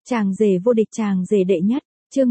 Chàng rể vô địch, chàng rể đệ nhất, chương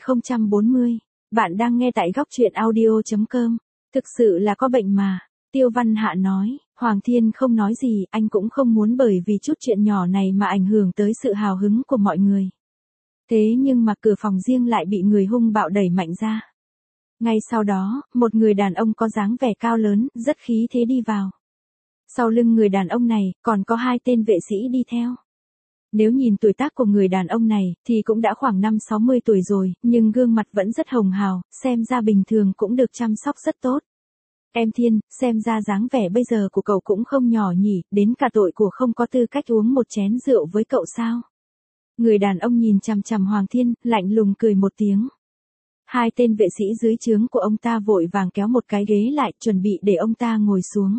1040. Bạn đang nghe tại góc truyện audio.com. Thực sự là có bệnh mà. Tiêu Văn Hạ nói. Hoàng Thiên không nói gì, anh cũng không muốn bởi vì chút chuyện nhỏ này mà ảnh hưởng tới sự hào hứng của mọi người. Thế nhưng mà cửa phòng riêng lại bị người hung bạo đẩy mạnh ra. Ngay sau đó, một người đàn ông có dáng vẻ cao lớn, rất khí thế đi vào. Sau lưng người đàn ông này, còn có hai tên vệ sĩ đi theo. Nếu nhìn tuổi tác của người đàn ông này, thì cũng đã khoảng 50-60 tuổi rồi, nhưng gương mặt vẫn rất hồng hào, xem ra bình thường cũng được chăm sóc rất tốt. Em Thiên, xem ra dáng vẻ bây giờ của cậu cũng không nhỏ nhỉ, đến cả tội của không có tư cách uống một chén rượu với cậu sao? Người đàn ông nhìn chằm chằm Hoàng Thiên, lạnh lùng cười một tiếng. Hai tên vệ sĩ dưới trướng của ông ta vội vàng kéo một cái ghế lại, chuẩn bị để ông ta ngồi xuống.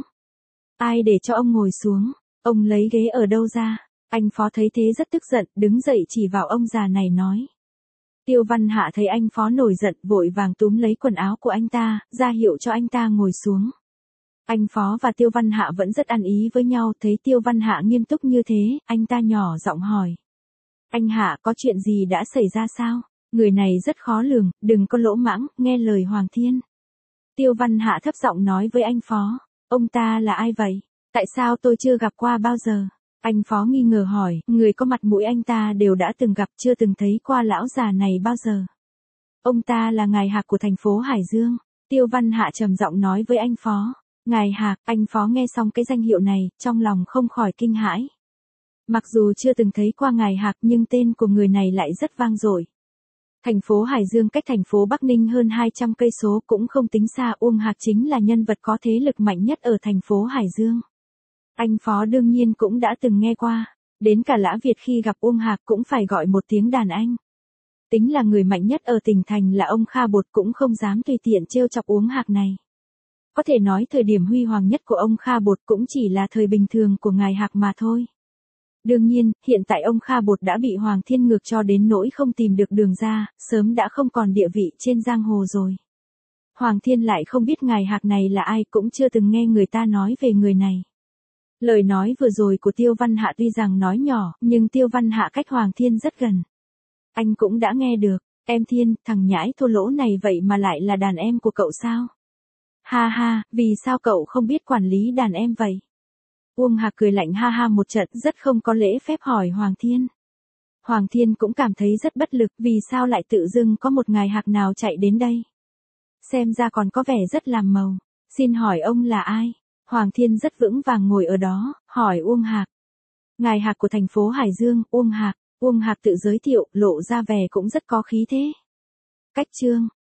Ai để cho ông ngồi xuống? Ông lấy ghế ở đâu ra? Anh Phó thấy thế rất tức giận, đứng dậy chỉ vào ông già này nói. Tiêu Văn Hạ thấy anh Phó nổi giận, vội vàng túm lấy quần áo của anh ta, ra hiệu cho anh ta ngồi xuống. Anh Phó và Tiêu Văn Hạ vẫn rất ăn ý với nhau, thấy Tiêu Văn Hạ nghiêm túc như thế, anh ta nhỏ giọng hỏi. Anh Hạ, có chuyện gì đã xảy ra sao? Người này rất khó lường, đừng có lỗ mãng, nghe lời Hoàng Thiên. Tiêu Văn Hạ thấp giọng nói với anh Phó. Ông ta là ai vậy? Tại sao tôi chưa gặp qua bao giờ? Anh Phó nghi ngờ hỏi, người có mặt mũi anh ta đều đã từng gặp, chưa từng thấy qua lão già này bao giờ. Ông ta là ngài Hạc của thành phố Hải Dương. Tiêu Văn Hạ trầm giọng nói với anh Phó. Ngài Hạc, anh Phó nghe xong cái danh hiệu này, trong lòng không khỏi kinh hãi. Mặc dù chưa từng thấy qua ngài Hạc nhưng tên của người này lại rất vang dội. Thành phố Hải Dương cách thành phố Bắc Ninh hơn 200 cây số cũng không tính xa, Uông Hạc chính là nhân vật có thế lực mạnh nhất ở thành phố Hải Dương. Anh Phó đương nhiên cũng đã từng nghe qua, đến cả Lã Việt khi gặp Uông Hạc cũng phải gọi một tiếng đàn anh. Tính là người mạnh nhất ở tỉnh thành là ông Kha Bột cũng không dám tùy tiện trêu chọc Uông Hạc này. Có thể nói thời điểm huy hoàng nhất của ông Kha Bột cũng chỉ là thời bình thường của ngài Hạc mà thôi. Đương nhiên, hiện tại ông Kha Bột đã bị Hoàng Thiên ngược cho đến nỗi không tìm được đường ra, sớm đã không còn địa vị trên giang hồ rồi. Hoàng Thiên lại không biết ngài Hạc này là ai, cũng chưa từng nghe người ta nói về người này. Lời nói vừa rồi của Tiêu Văn Hạ tuy rằng nói nhỏ, nhưng Tiêu Văn Hạ cách Hoàng Thiên rất gần. Anh cũng đã nghe được. Em Thiên, thằng nhãi thô lỗ này vậy mà lại là đàn em của cậu sao? Ha ha, vì sao cậu không biết quản lý đàn em vậy? Uông Hạc cười lạnh ha ha một trận, rất không có lễ phép hỏi Hoàng Thiên. Hoàng Thiên cũng cảm thấy rất bất lực, vì sao lại tự dưng có một ngài Hạc nào chạy đến đây? Xem ra còn có vẻ rất làm màu. Xin hỏi ông là ai? Hoàng Thiên rất vững vàng ngồi ở đó, hỏi Uông Hạc. Ngài Hạc của thành phố Hải Dương, Uông Hạc. Uông Hạc tự giới thiệu, lộ ra vẻ cũng rất có khí thế. Cách chương.